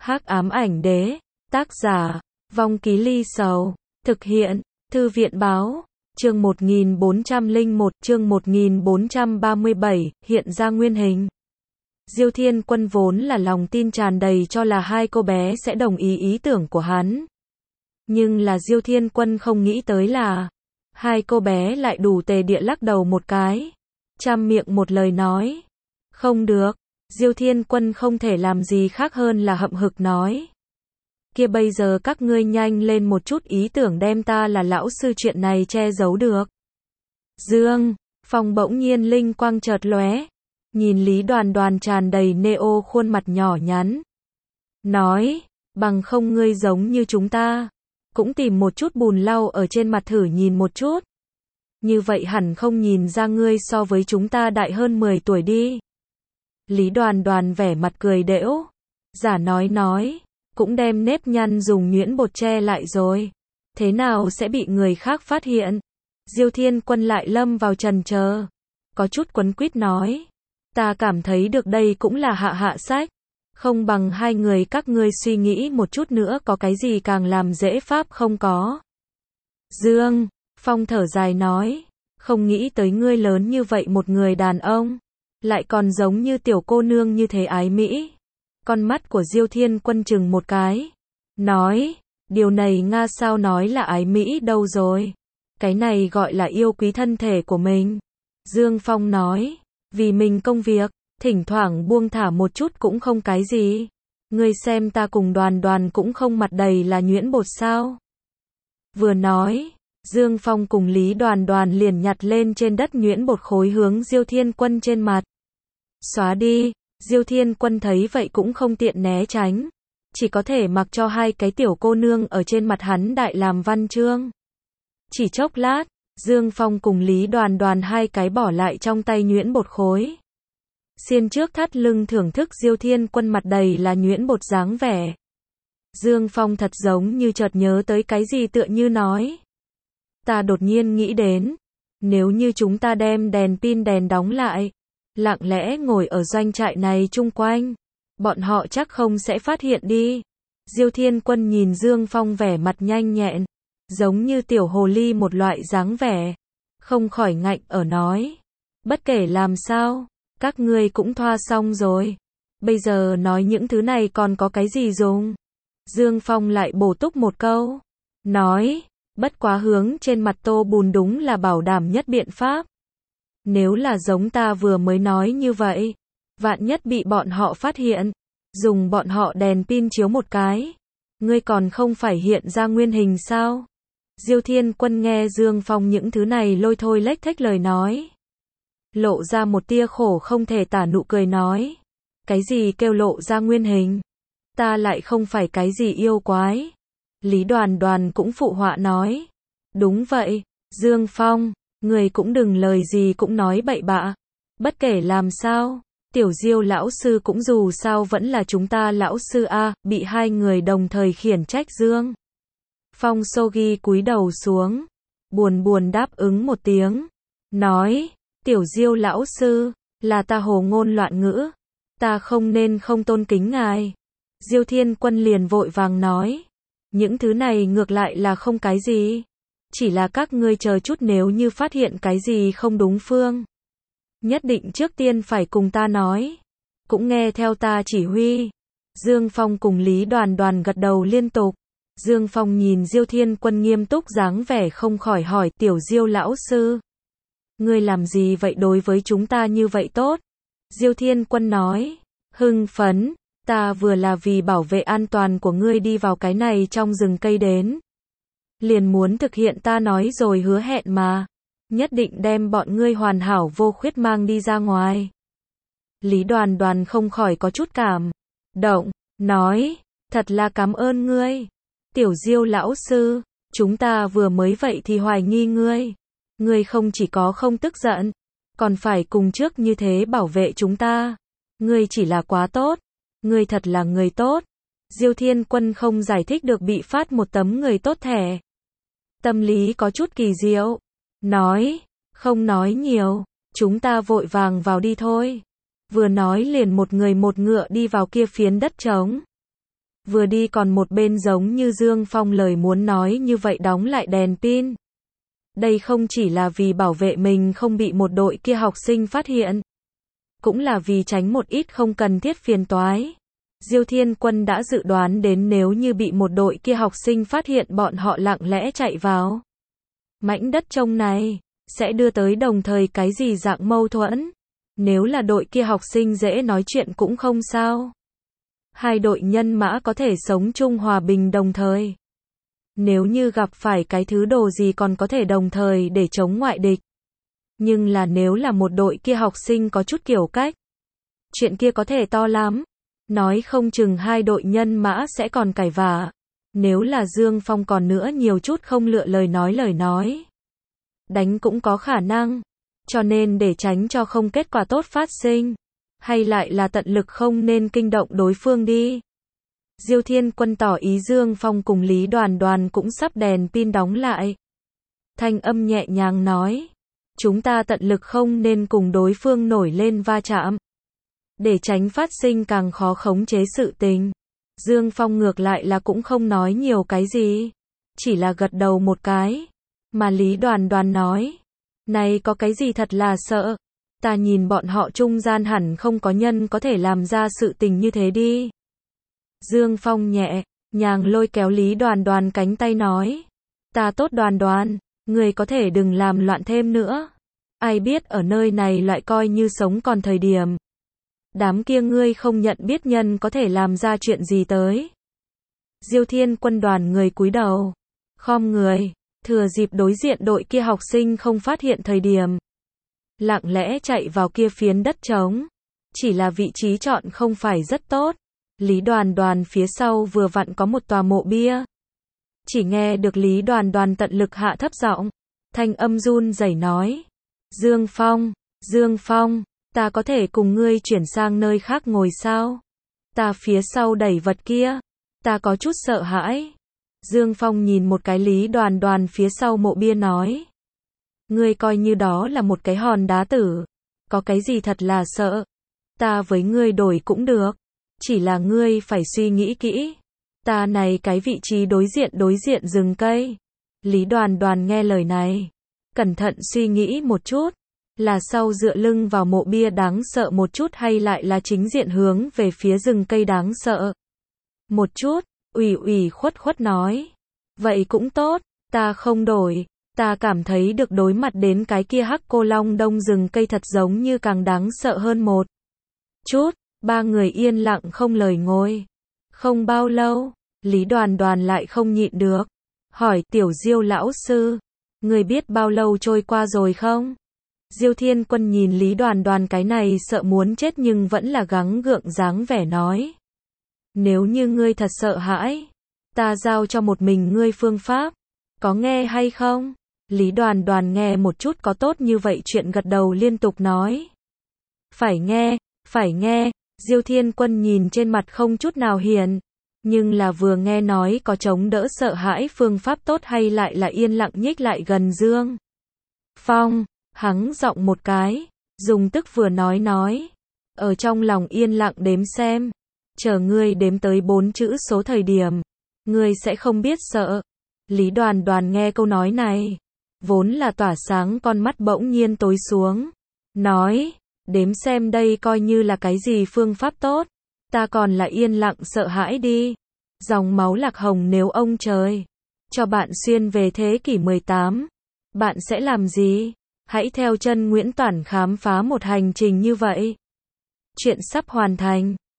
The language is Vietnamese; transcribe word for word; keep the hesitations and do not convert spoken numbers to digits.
Hắc ám ảnh đế, tác giả, Vong Ký Ly Sầu, thực hiện, Thư viện báo, chương một nghìn bốn trăm lẻ một, chương một nghìn bốn trăm ba mươi bảy, hiện ra nguyên hình. Diêu Thiên Quân vốn là lòng tin tràn đầy cho là hai cô bé sẽ đồng ý ý tưởng của hắn. Nhưng là Diêu Thiên Quân không nghĩ tới là, hai cô bé lại đủ tề địa lắc đầu một cái. Trăm miệng một lời nói. Không được, Diêu Thiên Quân không thể làm gì khác hơn là hậm hực nói. Kia bây giờ các ngươi nhanh lên một chút ý tưởng đem ta là lão sư chuyện này che giấu được. Dương Phong bỗng nhiên linh quang chợt lóe, nhìn Lý Đoàn Đoàn tràn đầy neo khuôn mặt nhỏ nhắn. Nói, bằng không ngươi giống như chúng ta, cũng tìm một chút bùn lau ở trên mặt thử nhìn một chút. Như vậy hẳn không nhìn ra ngươi so với chúng ta đại hơn mười tuổi đi. Lý Đoàn Đoàn vẻ mặt cười đễu, giả nói nói, cũng đem nếp nhăn dùng nhuyễn bột che lại rồi. Thế nào sẽ bị người khác phát hiện? Diêu Thiên Quân lại lâm vào trần chờ, có chút quấn quýt nói, ta cảm thấy được đây cũng là hạ hạ sách. Không bằng hai người các ngươi suy nghĩ một chút nữa có cái gì càng làm dễ pháp không có. Dương Phong thở dài nói, không nghĩ tới ngươi lớn như vậy một người đàn ông, lại còn giống như tiểu cô nương như thế ái mỹ. Con mắt của Diêu Thiên Quân chừng một cái, nói, điều này Nga sao nói là ái mỹ đâu rồi, cái này gọi là yêu quý thân thể của mình. Dương Phong nói, vì mình công việc, thỉnh thoảng buông thả một chút cũng không cái gì. Ngươi xem ta cùng Đoàn Đoàn cũng không mặt đầy là nhuyễn bột sao. Vừa nói, Dương Phong cùng Lý Đoàn Đoàn liền nhặt lên trên đất nhuyễn bột khối hướng Diêu Thiên Quân trên mặt xóa đi. Diêu Thiên Quân thấy vậy cũng không tiện né tránh, chỉ có thể mặc cho hai cái tiểu cô nương ở trên mặt hắn đại làm văn chương. Chỉ chốc lát, Dương Phong cùng Lý Đoàn Đoàn hai cái bỏ lại trong tay nhuyễn bột khối. Xiên trước thắt lưng thưởng thức Diêu Thiên Quân mặt đầy là nhuyễn bột dáng vẻ. Dương Phong thật giống như chợt nhớ tới cái gì tựa như nói, ta đột nhiên nghĩ đến, nếu như chúng ta đem đèn pin đèn đóng lại, lặng lẽ ngồi ở doanh trại này chung quanh, bọn họ chắc không sẽ phát hiện đi. Diêu Thiên Quân nhìn Dương Phong vẻ mặt nhanh nhẹn, giống như tiểu hồ ly một loại dáng vẻ, không khỏi ngạnh ở nói, bất kể làm sao, các ngươi cũng thoa xong rồi, bây giờ nói những thứ này còn có cái gì dùng. Dương Phong lại bổ túc một câu, nói, bất quá hướng trên mặt tô bùn đúng là bảo đảm nhất biện pháp. Nếu là giống ta vừa mới nói như vậy, vạn nhất bị bọn họ phát hiện, dùng bọn họ đèn pin chiếu một cái, ngươi còn không phải hiện ra nguyên hình sao? Diêu Thiên Quân nghe Dương Phong những thứ này lôi thôi lếch thếch lời nói, lộ ra một tia khổ không thể tả nụ cười nói, cái gì kêu lộ ra nguyên hình? Ta lại không phải cái gì yêu quái. Lý Đoàn Đoàn cũng phụ họa nói, đúng vậy, Dương Phong, người cũng đừng lời gì cũng nói bậy bạ. Bất kể làm sao, tiểu Diêu lão sư cũng dù sao vẫn là chúng ta lão sư a. Bị hai người đồng thời khiển trách Dương Phong Sogi cúi đầu xuống, buồn buồn đáp ứng một tiếng, nói, tiểu Diêu lão sư, là ta hồ ngôn loạn ngữ, ta không nên không tôn kính ngài. Diêu Thiên Quân liền vội vàng nói, những thứ này ngược lại là không cái gì, chỉ là các ngươi chờ chút nếu như phát hiện cái gì không đúng phương, nhất định trước tiên phải cùng ta nói, cũng nghe theo ta chỉ huy. Dương Phong cùng Lý Đoàn Đoàn gật đầu liên tục. Dương Phong nhìn Diêu Thiên Quân nghiêm túc dáng vẻ không khỏi hỏi, tiểu Diêu lão sư, ngươi làm gì vậy đối với chúng ta như vậy tốt? Diêu Thiên Quân nói, hưng phấn, ta vừa là vì bảo vệ an toàn của ngươi đi vào cái này trong rừng cây đến, liền muốn thực hiện ta nói rồi hứa hẹn mà, nhất định đem bọn ngươi hoàn hảo vô khuyết mang đi ra ngoài. Lý Đoàn Đoàn không khỏi có chút cảm động, nói, thật là cảm ơn ngươi, tiểu Diêu lão sư, chúng ta vừa mới vậy thì hoài nghi ngươi, ngươi không chỉ có không tức giận, còn phải cùng trước như thế bảo vệ chúng ta, ngươi chỉ là quá tốt, ngươi thật là người tốt. Diêu Thiên Quân không giải thích được bị phát một tấm người tốt thẻ. Tâm lý có chút kỳ diệu, nói, không nói nhiều, chúng ta vội vàng vào đi thôi. Vừa nói liền một người một ngựa đi vào kia phiến đất trống. Vừa đi còn một bên giống như Dương Phong lời muốn nói như vậy đóng lại đèn pin. Đây không chỉ là vì bảo vệ mình không bị một đội kia học sinh phát hiện, cũng là vì tránh một ít không cần thiết phiền toái. Diêu Thiên Quân đã dự đoán đến nếu như bị một đội kia học sinh phát hiện bọn họ lặng lẽ chạy vào mảnh đất trông này, sẽ đưa tới đồng thời cái gì dạng mâu thuẫn. Nếu là đội kia học sinh dễ nói chuyện cũng không sao. Hai đội nhân mã có thể sống chung hòa bình đồng thời. Nếu như gặp phải cái thứ đồ gì còn có thể đồng thời để chống ngoại địch. Nhưng là nếu là một đội kia học sinh có chút kiểu cách, chuyện kia có thể to lắm. Nói không chừng hai đội nhân mã sẽ còn cãi vã. Nếu là Dương Phong còn nữa nhiều chút không lựa lời nói lời nói, đánh cũng có khả năng. Cho nên để tránh cho không kết quả tốt phát sinh, hay lại là tận lực không nên kinh động đối phương đi. Diêu Thiên Quân tỏ ý Dương Phong cùng Lý Đoàn Đoàn cũng sắp đèn pin đóng lại. Thanh âm nhẹ nhàng nói, chúng ta tận lực không nên cùng đối phương nổi lên va chạm, để tránh phát sinh càng khó khống chế sự tình. Dương Phong ngược lại là cũng không nói nhiều cái gì, chỉ là gật đầu một cái. Mà Lý Đoàn Đoàn nói, này có cái gì thật là sợ, ta nhìn bọn họ trung gian hẳn không có nhân có thể làm ra sự tình như thế đi. Dương Phong nhẹ nhàng lôi kéo Lý Đoàn Đoàn cánh tay nói, ta tốt Đoàn Đoàn, người có thể đừng làm loạn thêm nữa. Ai biết ở nơi này lại coi như sống còn thời điểm. Đám kia ngươi không nhận biết nhân có thể làm ra chuyện gì tới. Diêu Thiên Quân đoàn người cúi đầu, khom người, thừa dịp đối diện đội kia học sinh không phát hiện thời điểm, lặng lẽ chạy vào kia phiến đất trống. Chỉ là vị trí chọn không phải rất tốt. Lý Đoàn Đoàn phía sau vừa vặn có một tòa mộ bia. Chỉ nghe được Lý Đoàn Đoàn tận lực hạ thấp giọng, thanh âm run rẩy nói, Dương Phong, Dương Phong, ta có thể cùng ngươi chuyển sang nơi khác ngồi sao? Ta phía sau đẩy vật kia, ta có chút sợ hãi. Dương Phong nhìn một cái Lý Đoàn Đoàn phía sau mộ bia nói, ngươi coi như đó là một cái hòn đá tử, có cái gì thật là sợ, ta với ngươi đổi cũng được, chỉ là ngươi phải suy nghĩ kỹ, ta này cái vị trí đối diện đối diện rừng cây. Lý Đoàn Đoàn nghe lời này, cẩn thận suy nghĩ một chút, là sau dựa lưng vào mộ bia đáng sợ một chút hay lại là chính diện hướng về phía rừng cây đáng sợ một chút. Ủy ủy khuất khuất nói, vậy cũng tốt, ta không đổi, ta cảm thấy được đối mặt đến cái kia hắc cô long đông rừng cây thật giống như càng đáng sợ hơn một chút. Ba người yên lặng không lời ngồi. Không bao lâu, Lý Đoàn Đoàn lại không nhịn được, hỏi Tiểu Diêu lão sư, người biết bao lâu trôi qua rồi không? Diêu Thiên Quân nhìn Lý Đoàn Đoàn cái này sợ muốn chết nhưng vẫn là gắng gượng dáng vẻ nói, nếu như ngươi thật sợ hãi, ta giao cho một mình ngươi phương pháp, có nghe hay không? Lý Đoàn Đoàn nghe một chút có tốt như vậy chuyện gật đầu liên tục nói, phải nghe, phải nghe. Diêu Thiên Quân nhìn trên mặt không chút nào hiền, nhưng là vừa nghe nói có chống đỡ sợ hãi phương pháp tốt hay lại là yên lặng nhích lại gần Dương Phong, hắng giọng một cái, dùng tức vừa nói nói, ở trong lòng yên lặng đếm xem, chờ ngươi đếm tới bốn chữ số thời điểm, ngươi sẽ không biết sợ. Lý Đoàn Đoàn nghe câu nói này, vốn là tỏa sáng con mắt bỗng nhiên tối xuống, nói, đếm xem đây coi như là cái gì phương pháp tốt, ta còn là yên lặng sợ hãi đi. Dòng máu lạc hồng nếu ông trời cho bạn xuyên về thế kỷ mười tám, bạn sẽ làm gì? Hãy theo chân Nguyễn Toản khám phá một hành trình như vậy. Chuyện sắp hoàn thành.